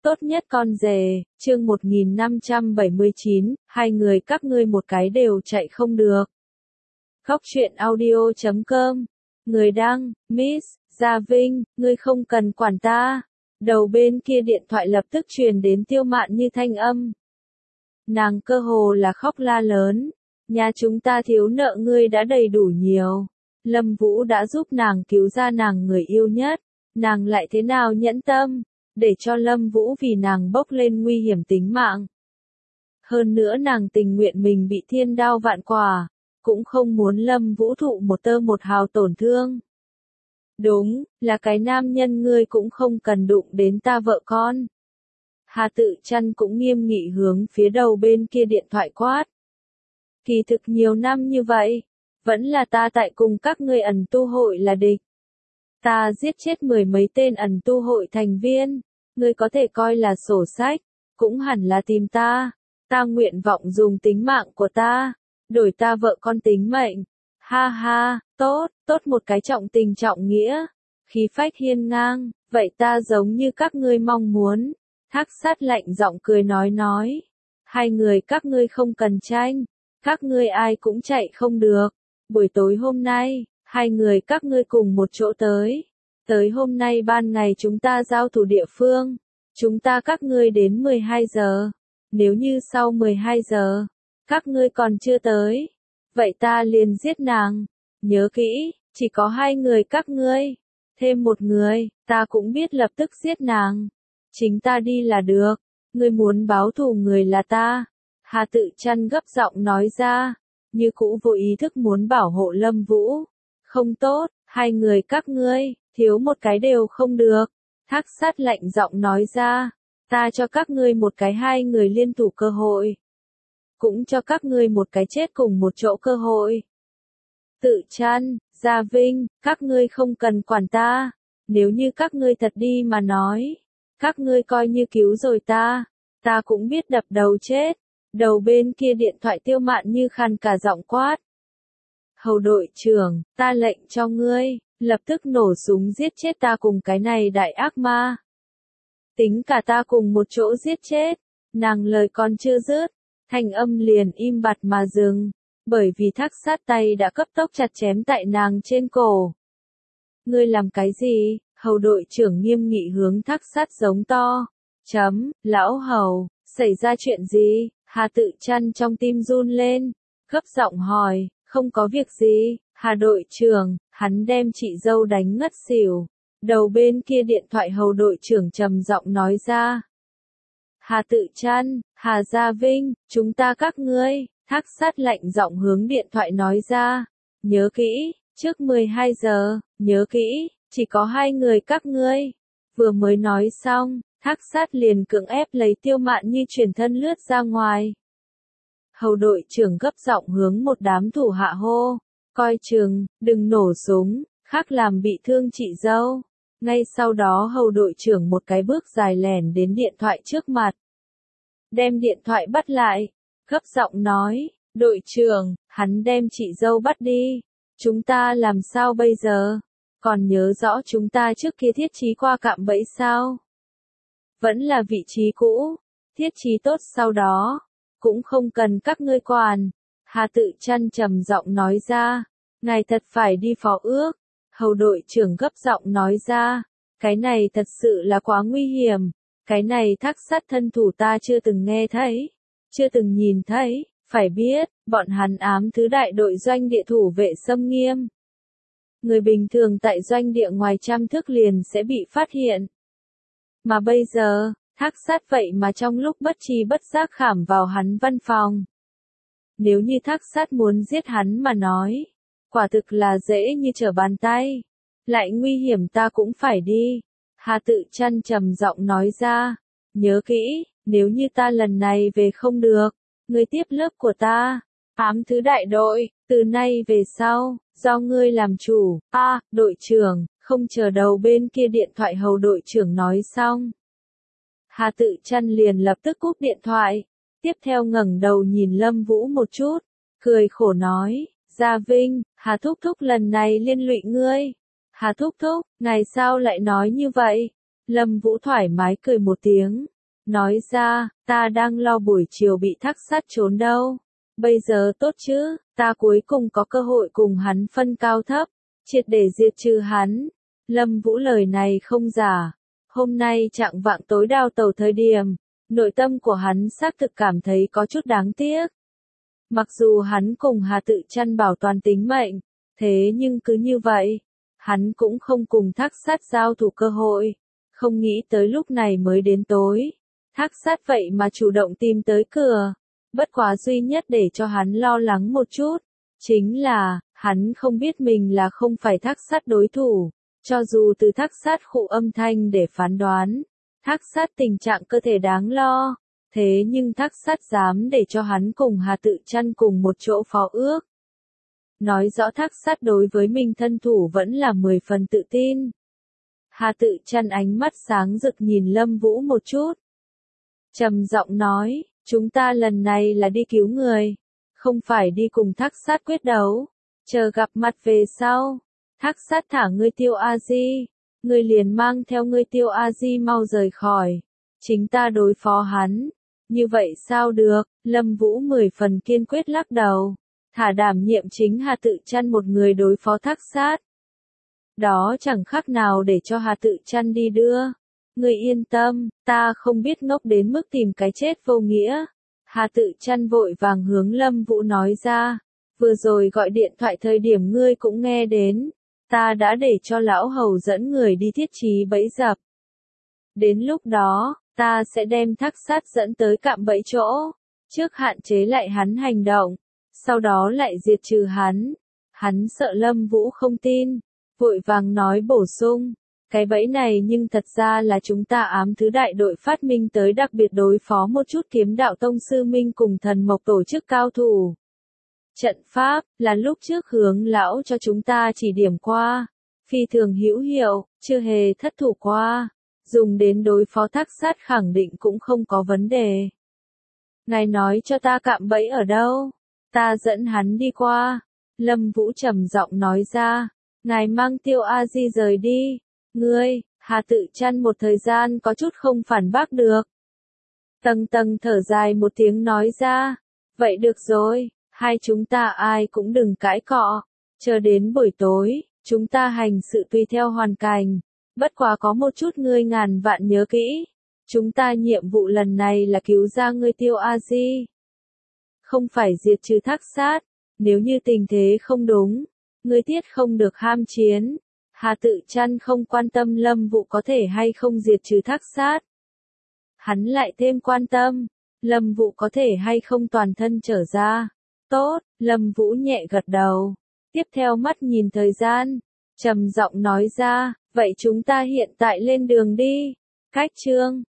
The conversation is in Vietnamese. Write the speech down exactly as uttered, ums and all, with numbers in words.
Tốt nhất con rể, chương một nghìn năm trăm bảy mươi chín, hai người các ngươi một cái đều chạy không được. Góc truyện audio chấm com, người đăng, Miss Gia Vinh, ngươi không cần quản ta. Đầu bên kia điện thoại lập tức truyền đến Tiêu Mạn Như thanh âm. Nàng cơ hồ là khóc la lớn, nhà chúng ta thiếu nợ ngươi đã đầy đủ nhiều. Lâm Vũ đã giúp nàng cứu ra nàng người yêu nhất, nàng lại thế nào nhẫn tâm, để cho Lâm Vũ vì nàng bốc lên nguy hiểm tính mạng. Hơn nữa nàng tình nguyện mình bị thiên đao vạn quả, cũng không muốn Lâm Vũ thụ một tơ một hào tổn thương. Đúng, là cái nam nhân ngươi cũng không cần đụng đến ta vợ con. Hà Tự Chăn cũng nghiêm nghị hướng phía đầu bên kia điện thoại quát. Kỳ thực nhiều năm như vậy, vẫn là ta tại cùng các ngươi ẩn tu hội là địch. Ta giết chết mười mấy tên ẩn tu hội thành viên, ngươi có thể coi là sổ sách, cũng hẳn là tìm ta. Ta nguyện vọng dùng tính mạng của ta, đổi ta vợ con tính mệnh. Ha ha, tốt, tốt một cái trọng tình trọng nghĩa, khí phách hiên ngang, vậy ta giống như các ngươi mong muốn. Thác Sát lạnh giọng cười nói nói, hai người các ngươi không cần tranh, các ngươi ai cũng chạy không được. Buổi tối hôm nay, hai người các ngươi cùng một chỗ tới. Tới hôm nay ban ngày chúng ta giao thủ địa phương. Chúng ta các ngươi đến mười hai giờ. Nếu như sau mười hai giờ, các ngươi còn chưa tới, vậy ta liền giết nàng. Nhớ kỹ, chỉ có hai người các ngươi. Thêm một người, ta cũng biết lập tức giết nàng. Chính ta đi là được. Ngươi muốn báo thù người là ta. Hà Tự Chăn gấp giọng nói ra, như cũ vô ý thức muốn bảo hộ Lâm Vũ. Không tốt, hai người các ngươi, thiếu một cái đều không được. Thác Sát lạnh giọng nói ra, ta cho các ngươi một cái hai người liên thủ cơ hội. Cũng cho các ngươi một cái chết cùng một chỗ cơ hội. Tự Chăn, Gia Vinh, các ngươi không cần quản ta. Nếu như các ngươi thật đi mà nói, các ngươi coi như cứu rồi ta, ta cũng biết đập đầu chết. Đầu bên kia điện thoại Tiêu Mạn Như khàn cả giọng quát. Hầu đội trưởng, ta lệnh cho ngươi, lập tức nổ súng giết chết ta cùng cái này đại ác ma. Tính cả ta cùng một chỗ giết chết. Nàng lời còn chưa dứt, thanh âm liền im bặt mà dừng, bởi vì Thác Sát tay đã cấp tốc chặt chém tại nàng trên cổ. Ngươi làm cái gì? Hầu đội trưởng nghiêm nghị hướng Thác Sát giống to. Chấm, lão hầu, xảy ra chuyện gì? Hà Tự Chăn trong tim run lên, gấp giọng hỏi, không có việc gì. Hà đội trưởng, hắn đem chị dâu đánh ngất xỉu. Đầu bên kia điện thoại hầu đội trưởng trầm giọng nói ra. Hà Tự Chăn, Hà Gia Vinh, chúng ta các ngươi. Thác Sát lạnh giọng hướng điện thoại nói ra. Nhớ kỹ, trước mười hai giờ, nhớ kỹ, chỉ có hai người các ngươi. Vừa mới nói xong, Thác Sát liền cưỡng ép lấy Tiêu Mạn Như chuyển thân lướt ra ngoài. Hầu đội trưởng gấp giọng hướng một đám thủ hạ hô, coi chừng, đừng nổ súng, khác làm bị thương chị dâu. Ngay sau đó hầu đội trưởng một cái bước dài lẻn đến điện thoại trước mặt. Đem điện thoại bắt lại, gấp giọng nói, đội trưởng, hắn đem chị dâu bắt đi. Chúng ta làm sao bây giờ? Còn nhớ rõ chúng ta trước kia thiết trí qua cạm bẫy sao? Vẫn là vị trí cũ, thiết trí tốt sau đó, cũng không cần các ngươi quản. Hà Tự Chăn trầm giọng nói ra, ngài thật phải đi phó ước. Hầu đội trưởng gấp giọng nói ra, cái này thật sự là quá nguy hiểm, cái này Thác Sát thân thủ ta chưa từng nghe thấy, chưa từng nhìn thấy, phải biết, bọn hắn ám thứ đại đội doanh địa thủ vệ xâm nghiêm. Người bình thường tại doanh địa ngoài trăm thước liền sẽ bị phát hiện. Mà bây giờ, Thác Sát vậy mà trong lúc bất tri bất giác khảm vào hắn văn phòng. Nếu như Thác Sát muốn giết hắn mà nói, quả thực là dễ như trở bàn tay. Lại nguy hiểm ta cũng phải đi. Hà Tự Chăn trầm giọng nói ra. Nhớ kỹ, nếu như ta lần này về không được, ngươi tiếp lớp của ta. Ám thứ đại đội, từ nay về sau, do ngươi làm chủ. A, à, đội trưởng, không chờ đầu bên kia điện thoại hầu đội trưởng nói xong. Hà Tự Chăn liền lập tức cúp điện thoại. Tiếp theo ngẩng đầu nhìn Lâm Vũ một chút, cười khổ nói. Gia Vinh, Hà Thúc Thúc lần này liên lụy ngươi. Hà Thúc Thúc, ngài sao lại nói như vậy? Lâm Vũ thoải mái cười một tiếng, nói ra, ta đang lo buổi chiều bị thác sát trốn đâu. Bây giờ tốt chứ, ta cuối cùng có cơ hội cùng hắn phân cao thấp, triệt để diệt trừ hắn. Lâm Vũ lời này không giả. Hôm nay chạng vạng tối đao tàu thời điểm, nội tâm của hắn xác thực cảm thấy có chút đáng tiếc. Mặc dù hắn cùng Hà Tự Chăn bảo toàn tính mệnh, thế nhưng cứ như vậy, hắn cũng không cùng thác sát giao thủ cơ hội. Không nghĩ tới lúc này mới đến tối, thác sát vậy mà chủ động tìm tới cửa. Bất quá duy nhất để cho hắn lo lắng một chút, chính là, hắn không biết mình là không phải thác sát đối thủ. Cho dù từ thác sát khụ âm thanh để phán đoán, thác sát tình trạng cơ thể đáng lo, thế nhưng thác sát dám để cho hắn cùng Hà Tự Chăn cùng một chỗ phó ước. Nói rõ thác sát đối với mình thân thủ vẫn là mười phần tự tin. Hà Tự Chăn ánh mắt sáng rực nhìn Lâm Vũ một chút. Trầm giọng nói, chúng ta lần này là đi cứu người, không phải đi cùng thác sát quyết đấu, chờ gặp mặt về sau. Thác sát thả ngươi Tiêu A Di, ngươi liền mang theo ngươi Tiêu A Di mau rời khỏi, chính ta đối phó hắn. Như vậy sao được? Lâm Vũ mười phần kiên quyết lắc đầu, thả đảm nhiệm chính Hà Tự Chăn một người đối phó thác sát. Đó chẳng khác nào để cho Hà Tự Chăn đi đưa. Ngươi yên tâm, ta không biết ngốc đến mức tìm cái chết vô nghĩa. Hà Tự Chăn vội vàng hướng Lâm Vũ nói ra, vừa rồi gọi điện thoại thời điểm ngươi cũng nghe đến. Ta đã để cho lão hầu dẫn người đi thiết trí bẫy dập. Đến lúc đó, ta sẽ đem thác sát dẫn tới cạm bẫy chỗ, trước hạn chế lại hắn hành động, sau đó lại diệt trừ hắn. Hắn sợ Lâm Vũ không tin, vội vàng nói bổ sung, cái bẫy này nhưng thật ra là chúng ta ám thứ đại đội phát minh tới đặc biệt đối phó một chút kiếm đạo tông sư minh cùng thần mộc tổ chức cao thủ. Trận pháp, là lúc trước hướng lão cho chúng ta chỉ điểm qua, phi thường hữu hiệu, chưa hề thất thủ qua, dùng đến đối phó thác sát khẳng định cũng không có vấn đề. Ngài nói cho ta cạm bẫy ở đâu, ta dẫn hắn đi qua. Lâm Vũ trầm giọng nói ra, ngài mang Tiêu A Di rời đi, ngươi, Hà Tự Chăn một thời gian có chút không phản bác được. Tầng tầng thở dài một tiếng nói ra, vậy được rồi. Hai chúng ta ai cũng đừng cãi cọ, chờ đến buổi tối, chúng ta hành sự tùy theo hoàn cảnh, bất quá có một chút ngươi ngàn vạn nhớ kỹ, chúng ta nhiệm vụ lần này là cứu ra ngươi Tiêu A Di, không phải diệt trừ thác sát, nếu như tình thế không đúng, ngươi tiết không được ham chiến. Hà Tự Chăn không quan tâm Lâm Vũ có thể hay không diệt trừ thác sát, hắn lại thêm quan tâm, Lâm Vũ có thể hay không toàn thân trở ra. Tốt, Lâm Vũ nhẹ gật đầu. Tiếp theo mắt nhìn thời gian, trầm giọng nói ra, vậy chúng ta hiện tại lên đường đi. Cách chương